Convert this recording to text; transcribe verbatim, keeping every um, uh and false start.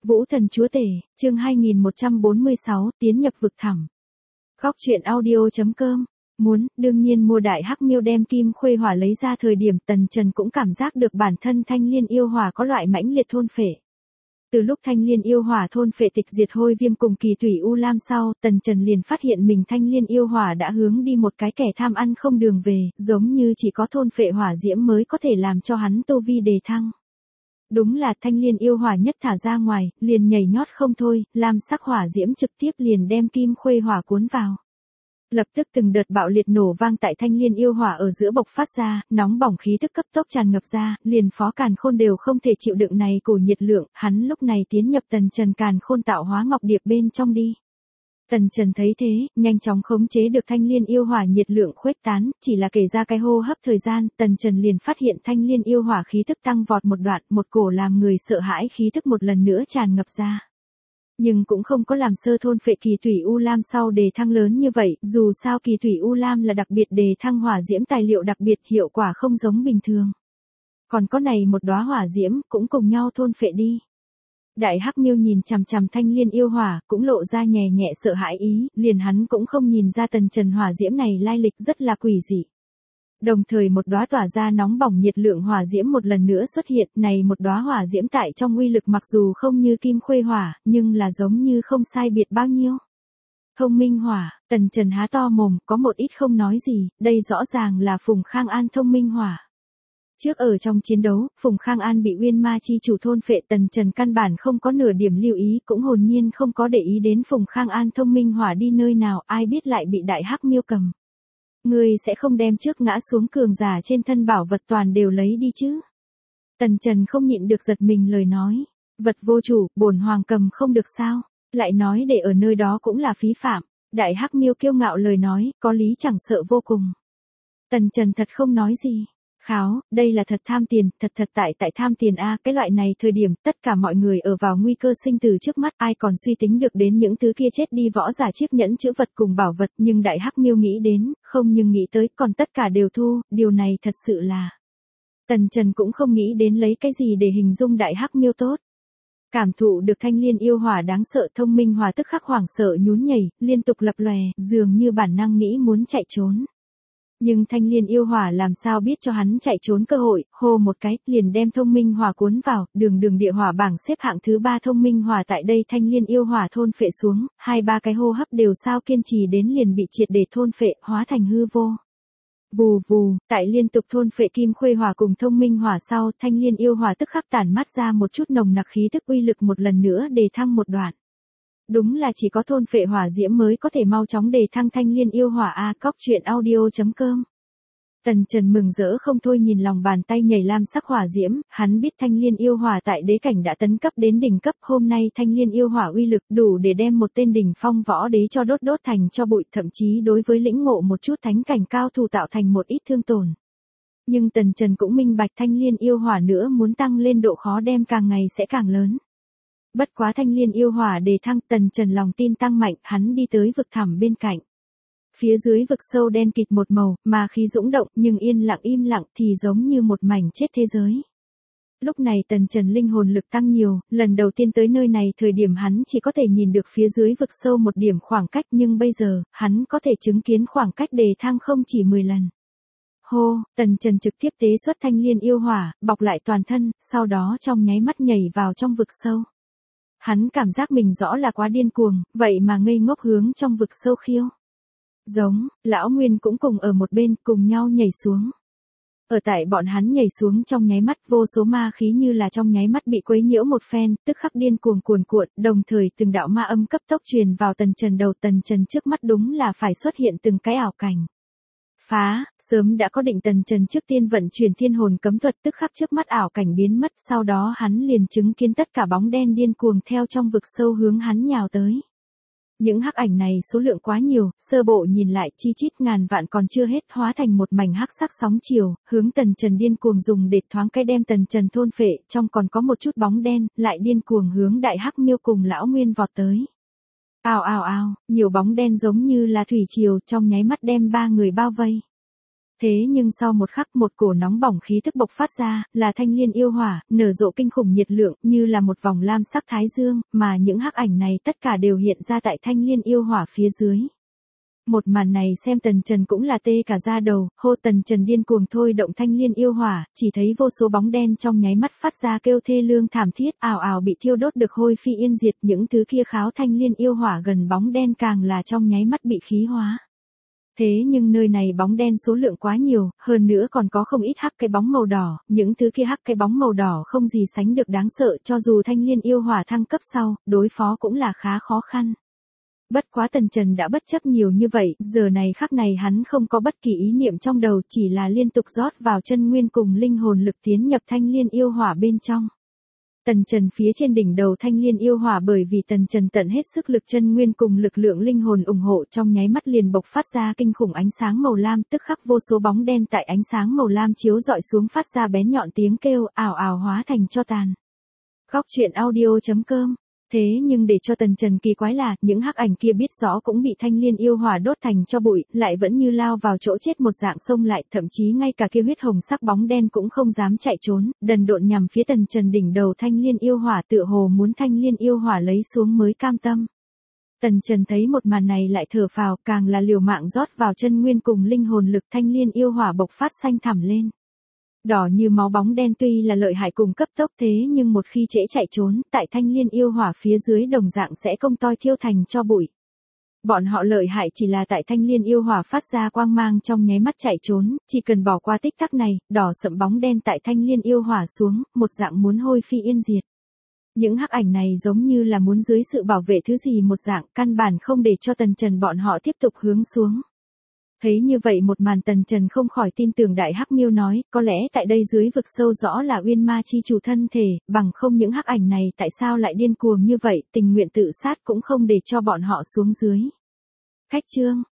Vũ Thần Chúa Tể, chương hai nghìn một trăm bốn mươi sáu, tiến nhập vực thẳm. Góc truyện audio chấm com. Muốn, đương nhiên mua đại hắc miêu đem kim khuê hỏa lấy ra thời điểm Tần Trần cũng cảm giác được bản thân thanh liên yêu hỏa có loại mãnh liệt thôn phệ. Từ lúc thanh liên yêu hỏa thôn phệ tịch diệt hôi viêm cùng kỳ thủy u lam sau, Tần Trần liền phát hiện mình thanh liên yêu hỏa đã hướng đi một cái kẻ tham ăn không đường về, giống như chỉ có thôn phệ hỏa diễm mới có thể làm cho hắn tu vi đề thăng. Đúng là thanh liên yêu hỏa nhất thả ra ngoài, liền nhảy nhót không thôi, lam sắc hỏa diễm trực tiếp liền đem kim khuê hỏa cuốn vào. Lập tức từng đợt bạo liệt nổ vang tại thanh liên yêu hỏa ở giữa bộc phát ra, nóng bỏng khí tức cấp tốc tràn ngập ra, liền Phó Càn Khôn đều không thể chịu đựng này cổ nhiệt lượng, hắn lúc này tiến nhập Tần Trần Càn Khôn tạo hóa ngọc điệp bên trong đi. Tần Trần thấy thế, nhanh chóng khống chế được thanh liên yêu hỏa nhiệt lượng khuếch tán, chỉ là kể ra cái hô hấp thời gian, Tần Trần liền phát hiện thanh liên yêu hỏa khí tức tăng vọt một đoạn, một cổ làm người sợ hãi khí tức một lần nữa tràn ngập ra. Nhưng cũng không có làm sơ thôn phệ kỳ thủy u lam sau đề thăng lớn như vậy, dù sao kỳ thủy u lam là đặc biệt đề thăng hỏa diễm tài liệu đặc biệt hiệu quả không giống bình thường. Còn có này một đóa hỏa diễm, cũng cùng nhau thôn phệ đi. Đại hắc miêu nhìn chằm chằm thanh liên yêu hỏa, cũng lộ ra nhẹ nhẹ sợ hãi ý, liền hắn cũng không nhìn ra Tần Trần hỏa diễm này lai lịch rất là quỷ dị. Đồng thời một đóa tỏa ra nóng bỏng nhiệt lượng hỏa diễm một lần nữa xuất hiện, này một đóa hỏa diễm tại trong uy lực mặc dù không như kim khuê hỏa, nhưng là giống như không sai biệt bao nhiêu. Thông minh hỏa, Tần Trần há to mồm, có một ít không nói gì, đây rõ ràng là Phùng Khang An thông minh hỏa. Trước ở trong chiến đấu, Phùng Khang An bị Uyên Ma chi chủ thôn phệ, Tần Trần căn bản không có nửa điểm lưu ý, cũng hồn nhiên không có để ý đến Phùng Khang An thông minh hỏa đi nơi nào, ai biết lại bị đại hắc miêu cầm. Ngươi sẽ không đem trước ngã xuống cường giả trên thân bảo vật toàn đều lấy đi chứ? Tần Trần không nhịn được giật mình lời nói. Vật vô chủ, bổn hoàng cầm không được sao? Lại nói để ở nơi đó cũng là phí phạm. Đại hắc miêu kiêu ngạo lời nói, có lý chẳng sợ vô cùng. Tần Trần thật không nói gì. Kháo, đây là thật tham tiền, thật thật tại tại tham tiền a, cái loại này thời điểm, tất cả mọi người ở vào nguy cơ sinh tử trước mắt, ai còn suy tính được đến những thứ kia chết đi võ giả chiếc nhẫn chữ vật cùng bảo vật, nhưng đại hắc miêu nghĩ đến, không nhưng nghĩ tới, còn tất cả đều thu, điều này thật sự là. Tần Trần cũng không nghĩ đến lấy cái gì để hình dung đại hắc miêu tốt. Cảm thụ được thanh liên yêu hỏa đáng sợ, thông minh hỏa tức khắc hoảng sợ nhún nhảy, liên tục lập lòe, dường như bản năng nghĩ muốn chạy trốn. Nhưng thanh liên yêu hỏa làm sao biết cho hắn chạy trốn cơ hội, hô một cái, liền đem thông minh hỏa cuốn vào, đường đường địa hỏa bảng xếp hạng thứ ba thông minh hỏa tại đây thanh liên yêu hỏa thôn phệ xuống, hai ba cái hô hấp đều sao kiên trì đến liền bị triệt để thôn phệ, hóa thành hư vô. Vù vù, tại liên tục thôn phệ kim khuê hỏa cùng thông minh hỏa sau, thanh liên yêu hỏa tức khắc tản mát ra một chút nồng nặc khí tức uy lực một lần nữa đề thăng một đoạn. Đúng là chỉ có thôn phệ hỏa diễm mới có thể mau chóng đề thăng thanh liên yêu hỏa a, cóc truyện audio chấm com. Tần Trần mừng rỡ không thôi nhìn lòng bàn tay nhảy lam sắc hỏa diễm, hắn biết thanh liên yêu hỏa tại đế cảnh đã tấn cấp đến đỉnh cấp, hôm nay thanh liên yêu hỏa uy lực đủ để đem một tên đỉnh phong võ đế cho đốt đốt thành cho bụi, thậm chí đối với lĩnh ngộ một chút thánh cảnh cao thủ tạo thành một ít thương tổn. Nhưng Tần Trần cũng minh bạch thanh liên yêu hỏa nữa muốn tăng lên độ khó đem càng ngày sẽ càng lớn. Bất quá thanh liên yêu hỏa đề thăng, Tần Trần lòng tin tăng mạnh, hắn đi tới vực thẳm bên cạnh. Phía dưới vực sâu đen kịt một màu, mà khí dũng động nhưng yên lặng im lặng thì giống như một mảnh chết thế giới. Lúc này Tần Trần linh hồn lực tăng nhiều, lần đầu tiên tới nơi này thời điểm hắn chỉ có thể nhìn được phía dưới vực sâu một điểm khoảng cách, nhưng bây giờ, hắn có thể chứng kiến khoảng cách đề thăng không chỉ mười lần. Hô, Tần Trần trực tiếp tế xuất thanh liên yêu hỏa, bọc lại toàn thân, sau đó trong nháy mắt nhảy vào trong vực sâu. Hắn cảm giác mình rõ là quá điên cuồng, vậy mà ngây ngốc hướng trong vực sâu khiêu. Giống, lão Nguyên cũng cùng ở một bên, cùng nhau nhảy xuống. Ở tại bọn hắn nhảy xuống trong nháy mắt, vô số ma khí như là trong nháy mắt bị quấy nhiễu một phen, tức khắc điên cuồng cuồn cuộn, đồng thời từng đạo ma âm cấp tốc truyền vào Tần Trần đầu, Tần Trần trước mắt đúng là phải xuất hiện từng cái ảo cảnh. Phá, sớm đã có định Tần Trần trước tiên vận chuyển thiên hồn cấm thuật, tức khắc trước mắt ảo cảnh biến mất, sau đó hắn liền chứng kiến tất cả bóng đen điên cuồng theo trong vực sâu hướng hắn nhào tới. Những hắc ảnh này số lượng quá nhiều, sơ bộ nhìn lại chi chít ngàn vạn còn chưa hết, hóa thành một mảnh hắc sắc sóng chiều, hướng Tần Trần điên cuồng dùng để thoáng cái đem Tần Trần thôn phệ, trong còn có một chút bóng đen, lại điên cuồng hướng đại hắc miêu cùng lão Nguyên vọt tới. Ào ào ào, nhiều bóng đen giống như là thủy triều trong nháy mắt đem ba người bao vây. Thế nhưng sau một khắc một cổ nóng bỏng khí tức bộc phát ra, là thanh liên yêu hỏa, nở rộ kinh khủng nhiệt lượng, như là một vòng lam sắc thái dương, mà những hắc ảnh này tất cả đều hiện ra tại thanh liên yêu hỏa phía dưới. Một màn này xem Tần Trần cũng là tê cả da đầu, hô Tần Trần điên cuồng thôi động thanh liên yêu hỏa, chỉ thấy vô số bóng đen trong nháy mắt phát ra kêu thê lương thảm thiết, ào ào bị thiêu đốt được hôi phi yên diệt, những thứ kia kháo thanh liên yêu hỏa gần bóng đen càng là trong nháy mắt bị khí hóa. Thế nhưng nơi này bóng đen số lượng quá nhiều, hơn nữa còn có không ít hắc cái bóng màu đỏ, những thứ kia hắc cái bóng màu đỏ không gì sánh được đáng sợ, cho dù thanh liên yêu hỏa thăng cấp sau, đối phó cũng là khá khó khăn. Bất quá Tần Trần đã bất chấp nhiều như vậy, giờ này khắc này hắn không có bất kỳ ý niệm trong đầu, chỉ là liên tục rót vào chân nguyên cùng linh hồn lực tiến nhập thanh liên yêu hỏa bên trong. Tần Trần phía trên đỉnh đầu thanh liên yêu hỏa bởi vì Tần Trần tận hết sức lực chân nguyên cùng lực lượng linh hồn ủng hộ trong nháy mắt liền bộc phát ra kinh khủng ánh sáng màu lam, tức khắc vô số bóng đen tại ánh sáng màu lam chiếu dọi xuống phát ra bén nhọn tiếng kêu, ào ào hóa thành tro tàn. Góc truyện audio chấm com. Thế nhưng để cho Tần Trần kỳ quái là, những hắc ảnh kia biết rõ cũng bị thanh liên yêu hỏa đốt thành cho bụi, lại vẫn như lao vào chỗ chết một dạng xông lại, thậm chí ngay cả kia huyết hồng sắc bóng đen cũng không dám chạy trốn, đần độn nhằm phía Tần Trần đỉnh đầu thanh liên yêu hỏa, tựa hồ muốn thanh liên yêu hỏa lấy xuống mới cam tâm. Tần Trần thấy một màn này lại thở phào, càng là liều mạng rót vào chân nguyên cùng linh hồn lực, thanh liên yêu hỏa bộc phát xanh thẳm lên. Đỏ như máu bóng đen tuy là lợi hại cùng cấp tốc thế nhưng một khi trễ chạy trốn, tại thanh liên yêu hỏa phía dưới đồng dạng sẽ công toi thiêu thành cho bụi. Bọn họ lợi hại chỉ là tại thanh liên yêu hỏa phát ra quang mang trong nháy mắt chạy trốn, chỉ cần bỏ qua tích tắc này, đỏ sậm bóng đen tại thanh liên yêu hỏa xuống, một dạng muốn hôi phi yên diệt. Những hắc ảnh này giống như là muốn dưới sự bảo vệ thứ gì một dạng, căn bản không để cho Tần Trần bọn họ tiếp tục hướng xuống. Thấy như vậy một màn Tần Trần không khỏi tin tưởng Đại Hắc Miêu nói, có lẽ tại đây dưới vực sâu rõ là Uyên Ma chi chủ thân thể, bằng không những hắc ảnh này tại sao lại điên cuồng như vậy, tình nguyện tự sát cũng không để cho bọn họ xuống dưới. Khách chương